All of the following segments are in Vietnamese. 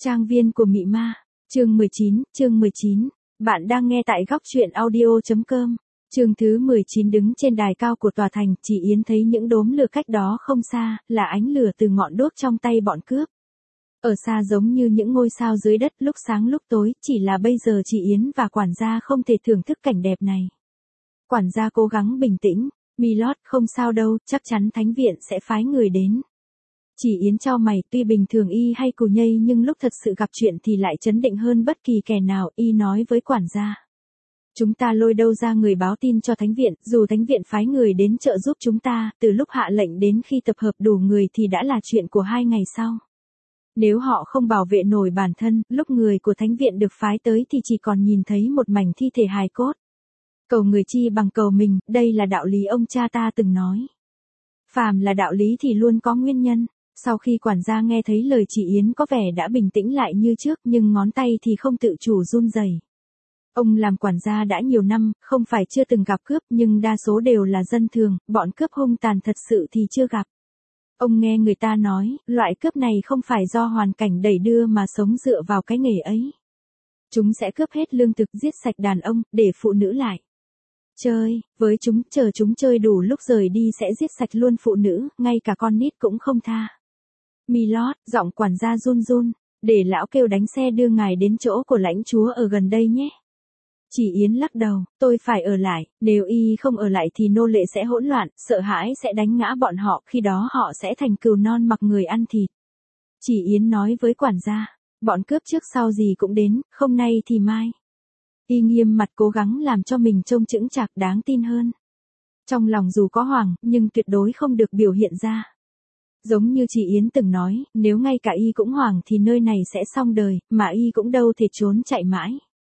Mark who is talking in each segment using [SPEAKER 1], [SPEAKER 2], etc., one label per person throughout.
[SPEAKER 1] Trang viên của mị ma, chương 19, bạn đang nghe tại góc truyện audio.com. Chương thứ 19. Đứng trên đài cao của tòa thành, chị Yến thấy những đốm lửa cách đó không xa, là ánh lửa từ ngọn đuốc trong tay bọn cướp. Ở xa giống như những ngôi sao dưới đất, lúc sáng lúc tối, chỉ là bây giờ chị Yến và quản gia không thể thưởng thức cảnh đẹp này. Quản gia cố gắng bình tĩnh, Milord, không sao đâu, chắc chắn thánh viện sẽ phái người đến. Chị Yến chau mày, tuy bình thường y hay cù nhây nhưng lúc thật sự gặp chuyện thì lại trấn định hơn bất kỳ kẻ nào. Y nói với quản gia: chúng ta lôi đâu ra người báo tin cho thánh viện, dù thánh viện phái người đến trợ giúp chúng ta, từ lúc hạ lệnh đến khi tập hợp đủ người thì đã là chuyện của 2 ngày sau. Nếu họ không bảo vệ nổi bản thân, lúc người của thánh viện được phái tới thì chỉ còn nhìn thấy một mảnh thi thể hài cốt. Cầu người chi bằng cầu mình, đây là đạo lý ông cha ta từng nói. Phàm là đạo lý thì luôn có nguyên nhân. Sau khi quản gia nghe thấy lời chị Yến có vẻ đã bình tĩnh lại như trước, nhưng ngón tay thì không tự chủ run rẩy. Ông làm quản gia đã nhiều năm, không phải chưa từng gặp cướp nhưng đa số đều là dân thường, bọn cướp hung tàn thật sự thì chưa gặp. Ông nghe người ta nói, loại cướp này không phải do hoàn cảnh đẩy đưa mà sống dựa vào cái nghề ấy. Chúng sẽ cướp hết lương thực, giết sạch đàn ông, để phụ nữ lại chơi với chúng, chờ chúng chơi đủ lúc rời đi sẽ giết sạch luôn phụ nữ, ngay cả con nít cũng không tha. Milord, giọng quản gia run run, để lão kêu đánh xe đưa ngài đến chỗ của lãnh chúa ở gần đây nhé. Chị Yến lắc đầu, tôi phải ở lại, nếu y không ở lại thì nô lệ sẽ hỗn loạn, sợ hãi sẽ đánh ngã bọn họ, khi đó họ sẽ thành cừu non mặc người ăn thịt. Chị Yến nói với quản gia, bọn cướp trước sau gì cũng đến, không nay thì mai. Y nghiêm mặt cố gắng làm cho mình trông chững chạc đáng tin hơn. Trong lòng dù có hoảng, nhưng tuyệt đối không được biểu hiện ra. Giống như chị Yến từng nói, nếu ngay cả y cũng hoảng thì nơi này sẽ xong đời, mà y cũng đâu thể trốn chạy mãi.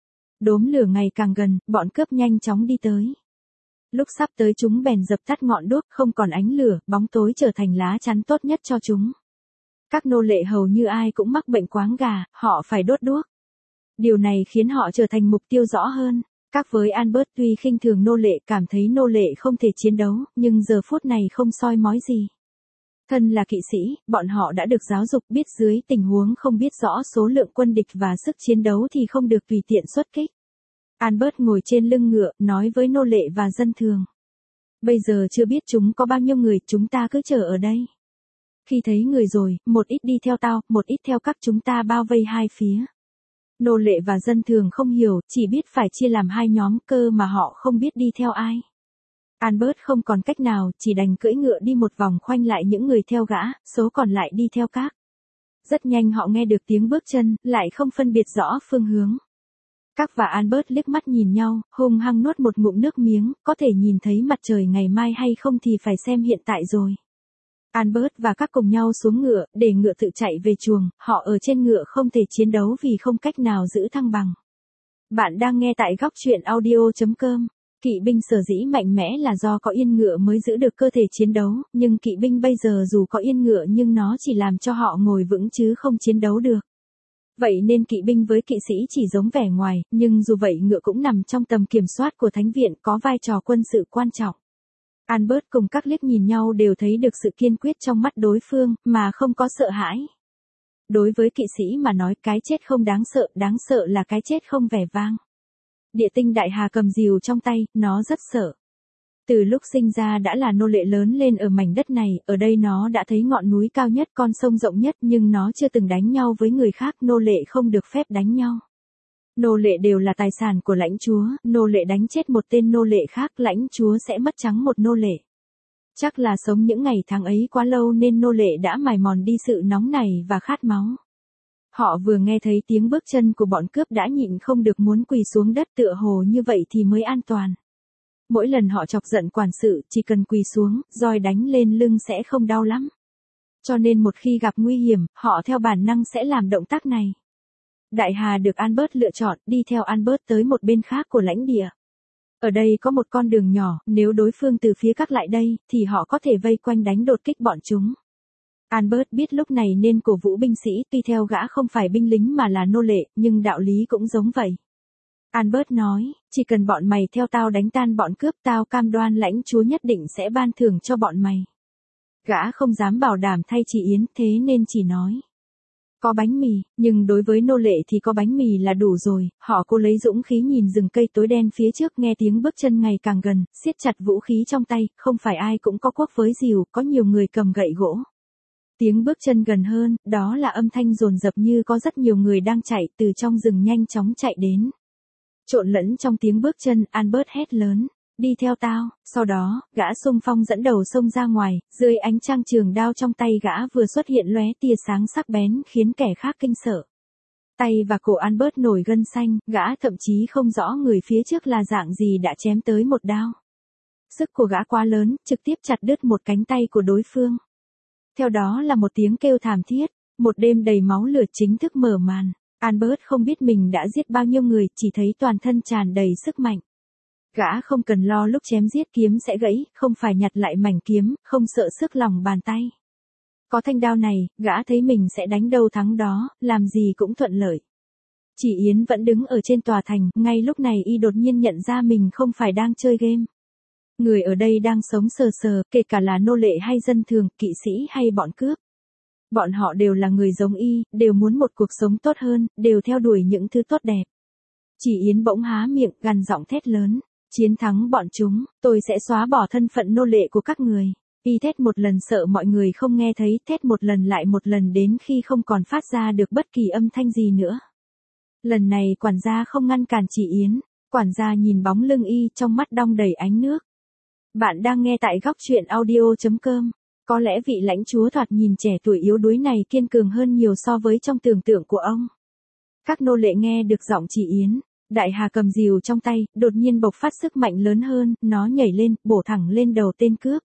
[SPEAKER 1] Đốm lửa ngày càng gần, bọn cướp nhanh chóng đi tới. Lúc sắp tới chúng bèn dập tắt ngọn đuốc, không còn ánh lửa, bóng tối trở thành lá chắn tốt nhất cho chúng. Các nô lệ hầu như ai cũng mắc bệnh quáng gà, họ phải đốt đuốc. Điều này khiến họ trở thành mục tiêu rõ hơn. Các với Albert tuy khinh thường nô lệ, cảm thấy nô lệ không thể chiến đấu, nhưng giờ phút này không soi mói gì. Thân là kỵ sĩ, bọn họ đã được giáo dục biết dưới tình huống không biết rõ số lượng quân địch và sức chiến đấu thì không được tùy tiện xuất kích. Albert ngồi trên lưng ngựa, nói với nô lệ và dân thường. Bây giờ chưa biết chúng có bao nhiêu người, chúng ta cứ chờ ở đây. Khi thấy người rồi, một ít đi theo tao, một ít theo các chúng ta bao vây hai phía. Nô lệ và dân thường không hiểu, chỉ biết phải chia làm 2 nhóm, cơ mà họ không biết đi theo ai. Albert không còn cách nào, chỉ đành cưỡi ngựa đi một vòng khoanh lại những người theo gã, số còn lại đi theo các. Rất nhanh họ nghe được tiếng bước chân, lại không phân biệt rõ phương hướng. Các và Albert liếc mắt nhìn nhau, hung hăng nuốt một ngụm nước miếng, có thể nhìn thấy mặt trời ngày mai hay không thì phải xem hiện tại rồi. Albert và các cùng nhau xuống ngựa, để ngựa tự chạy về chuồng, họ ở trên ngựa không thể chiến đấu vì không cách nào giữ thăng bằng. Bạn đang nghe tại góc truyện audio.com. Kỵ binh sở dĩ mạnh mẽ là do có yên ngựa mới giữ được cơ thể chiến đấu, nhưng kỵ binh bây giờ dù có yên ngựa nhưng nó chỉ làm cho họ ngồi vững chứ không chiến đấu được. Vậy nên kỵ binh với kỵ sĩ chỉ giống vẻ ngoài, nhưng dù vậy ngựa cũng nằm trong tầm kiểm soát của thánh viện, có vai trò quân sự quan trọng. Albert cùng các liếc nhìn nhau đều thấy được sự kiên quyết trong mắt đối phương, mà không có sợ hãi. Đối với kỵ sĩ mà nói, cái chết không đáng sợ là cái chết không vẻ vang. Địa tinh đại hà cầm rìu trong tay, nó rất sợ. Từ lúc sinh ra đã là nô lệ lớn lên ở mảnh đất này, ở đây nó đã thấy ngọn núi cao nhất, con sông rộng nhất, nhưng nó chưa từng đánh nhau với người khác, nô lệ không được phép đánh nhau. Nô lệ đều là tài sản của lãnh chúa, nô lệ đánh chết một tên nô lệ khác, lãnh chúa sẽ mất trắng một nô lệ. Chắc là sống những ngày tháng ấy quá lâu nên nô lệ đã mài mòn đi sự nóng này và khát máu. Họ vừa nghe thấy tiếng bước chân của bọn cướp đã nhịn không được muốn quỳ xuống đất, tựa hồ như vậy thì mới an toàn. Mỗi lần họ chọc giận quản sự, chỉ cần quỳ xuống, roi đánh lên lưng sẽ không đau lắm. Cho nên một khi gặp nguy hiểm, họ theo bản năng sẽ làm động tác này. Đại hà được Albert lựa chọn, đi theo Albert tới một bên khác của lãnh địa. Ở đây có một con đường nhỏ, nếu đối phương từ phía các lại đây, thì họ có thể vây quanh đánh đột kích bọn chúng. Albert biết lúc này nên cổ vũ binh sĩ, tuy theo gã không phải binh lính mà là nô lệ, nhưng đạo lý cũng giống vậy. Albert nói, chỉ cần bọn mày theo tao đánh tan bọn cướp, tao cam đoan lãnh chúa nhất định sẽ ban thưởng cho bọn mày. Gã không dám bảo đảm thay chị Yến, thế nên chỉ nói. Có bánh mì, nhưng đối với nô lệ thì có bánh mì là đủ rồi, họ cố lấy dũng khí nhìn rừng cây tối đen phía trước nghe tiếng bước chân ngày càng gần, siết chặt vũ khí trong tay, không phải ai cũng có cuốc với rìu, có nhiều người cầm gậy gỗ. Tiếng bước chân gần hơn, đó là âm thanh dồn dập như có rất nhiều người đang chạy từ trong rừng nhanh chóng chạy đến. Trộn lẫn trong tiếng bước chân, Albert hét lớn. Đi theo tao, sau đó, gã xung phong dẫn đầu xông ra ngoài, dưới ánh trăng trường đao trong tay gã vừa xuất hiện lóe tia sáng sắc bén khiến kẻ khác kinh sợ. Tay và cổ Albert nổi gân xanh, gã thậm chí không rõ người phía trước là dạng gì đã chém tới một đao. Sức của gã quá lớn, trực tiếp chặt đứt một cánh tay của đối phương. Theo đó là một tiếng kêu thảm thiết, một đêm đầy máu lửa chính thức mở màn. Albert không biết mình đã giết bao nhiêu người, chỉ thấy toàn thân tràn đầy sức mạnh. Gã không cần lo lúc chém giết kiếm sẽ gãy, không phải nhặt lại mảnh kiếm, không sợ sức lòng bàn tay. Có thanh đao này, gã thấy mình sẽ đánh đâu thắng đó, làm gì cũng thuận lợi. Chỉ Yến vẫn đứng ở trên tòa thành, ngay lúc này y đột nhiên nhận ra mình không phải đang chơi game. Người ở đây đang sống sờ sờ, kể cả là nô lệ hay dân thường, kỵ sĩ hay bọn cướp. Bọn họ đều là người giống y, đều muốn một cuộc sống tốt hơn, đều theo đuổi những thứ tốt đẹp. Chỉ Yến bỗng há miệng, gằn giọng thét lớn. Chiến thắng bọn chúng, tôi sẽ xóa bỏ thân phận nô lệ của các người. Y thét một lần sợ mọi người không nghe thấy, thét một lần lại một lần đến khi không còn phát ra được bất kỳ âm thanh gì nữa. Lần này quản gia không ngăn cản chị Yến, quản gia nhìn bóng lưng y trong mắt đong đầy ánh nước. Bạn đang nghe tại góc truyện audio.com. Có lẽ vị lãnh chúa thoạt nhìn trẻ tuổi yếu đuối này kiên cường hơn nhiều so với trong tưởng tượng của ông. Các nô lệ nghe được giọng chị Yến. Đại Hà cầm rìu trong tay, đột nhiên bộc phát sức mạnh lớn hơn, nó nhảy lên, bổ thẳng lên đầu tên cướp.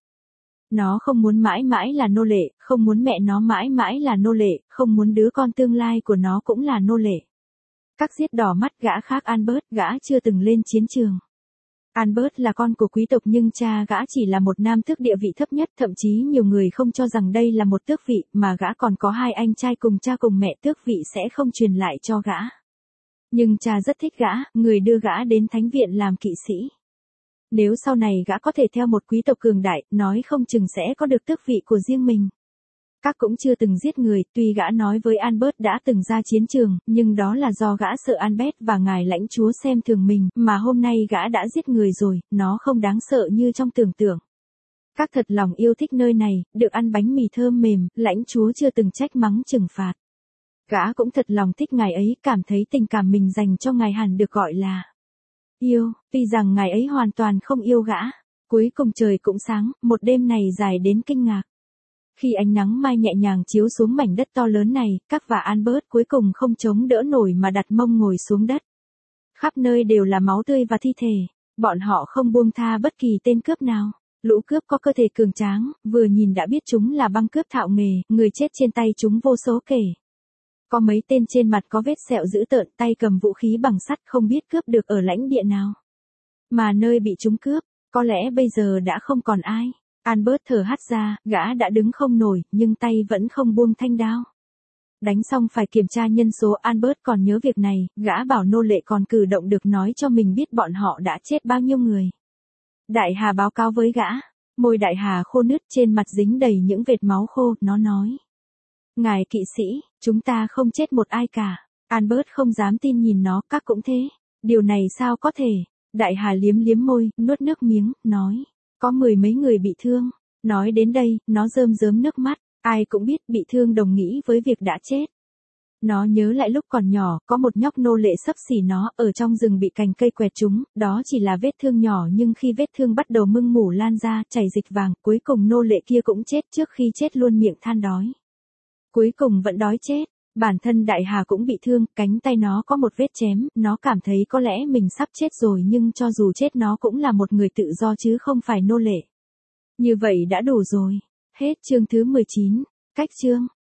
[SPEAKER 1] Nó không muốn mãi mãi là nô lệ, không muốn mẹ nó mãi mãi là nô lệ, không muốn đứa con tương lai của nó cũng là nô lệ. Các giết đỏ mắt gã khác Albert, gã chưa từng lên chiến trường. Albert là con của quý tộc nhưng cha gã chỉ là một nam tước địa vị thấp nhất, thậm chí nhiều người không cho rằng đây là một tước vị, mà gã còn có hai anh trai cùng cha cùng mẹ, tước vị sẽ không truyền lại cho gã. Nhưng cha rất thích gã, người đưa gã đến thánh viện làm kỵ sĩ. Nếu sau này gã có thể theo một quý tộc cường đại, nói không chừng sẽ có được tước vị của riêng mình. Các cũng chưa từng giết người, tuy gã nói với Albert đã từng ra chiến trường, nhưng đó là do gã sợ Albert và ngài lãnh chúa xem thường mình, mà hôm nay gã đã giết người rồi, nó không đáng sợ như trong tưởng tượng. Các thật lòng yêu thích nơi này, được ăn bánh mì thơm mềm, lãnh chúa chưa từng trách mắng trừng phạt. Gã cũng thật lòng thích ngài ấy, cảm thấy tình cảm mình dành cho ngài hẳn được gọi là yêu, tuy rằng ngài ấy hoàn toàn không yêu gã. Cuối cùng trời cũng sáng, một đêm này dài đến kinh ngạc. Khi ánh nắng mai nhẹ nhàng chiếu xuống mảnh đất to lớn này, các và Albert cuối cùng không chống đỡ nổi mà đặt mông ngồi xuống đất. Khắp nơi đều là máu tươi và thi thể, bọn họ không buông tha bất kỳ tên cướp nào. Lũ cướp có cơ thể cường tráng, vừa nhìn đã biết chúng là băng cướp thạo nghề, người chết trên tay chúng vô số kể. Có mấy tên trên mặt có vết sẹo dữ tợn, tay cầm vũ khí bằng sắt, không biết cướp được ở lãnh địa nào. Mà nơi bị chúng cướp, có lẽ bây giờ đã không còn ai. Albert thở hắt ra, gã đã đứng không nổi, nhưng tay vẫn không buông thanh đao. Đánh xong phải kiểm tra nhân số, Albert còn nhớ việc này, gã bảo nô lệ còn cử động được nói cho mình biết bọn họ đã chết bao nhiêu người. Đại Hà báo cáo với gã, môi Đại Hà khô nứt, trên mặt dính đầy những vệt máu khô, nó nói. Ngài kỵ sĩ, chúng ta không chết một ai cả. Albert không dám tin nhìn nó, các cũng thế. Điều này sao có thể? Đại Hà liếm liếm môi, nuốt nước miếng, nói. Có mười mấy người bị thương. Nói đến đây, nó rơm rớm nước mắt. Ai cũng biết bị thương đồng nghĩa với việc đã chết. Nó nhớ lại lúc còn nhỏ, có một nhóc nô lệ xấp xỉ nó, ở trong rừng bị cành cây quẹt trúng, đó chỉ là vết thương nhỏ nhưng khi vết thương bắt đầu mưng mủ lan ra, chảy dịch vàng, cuối cùng nô lệ kia cũng chết, trước khi chết luôn miệng than đói. Cuối cùng vẫn đói chết. Bản thân Đại Hà cũng bị thương, cánh tay nó có một vết chém, nó cảm thấy có lẽ mình sắp chết rồi nhưng cho dù chết nó cũng là một người tự do chứ không phải nô lệ. Như vậy đã đủ rồi. Hết chương thứ 19. Cách chương.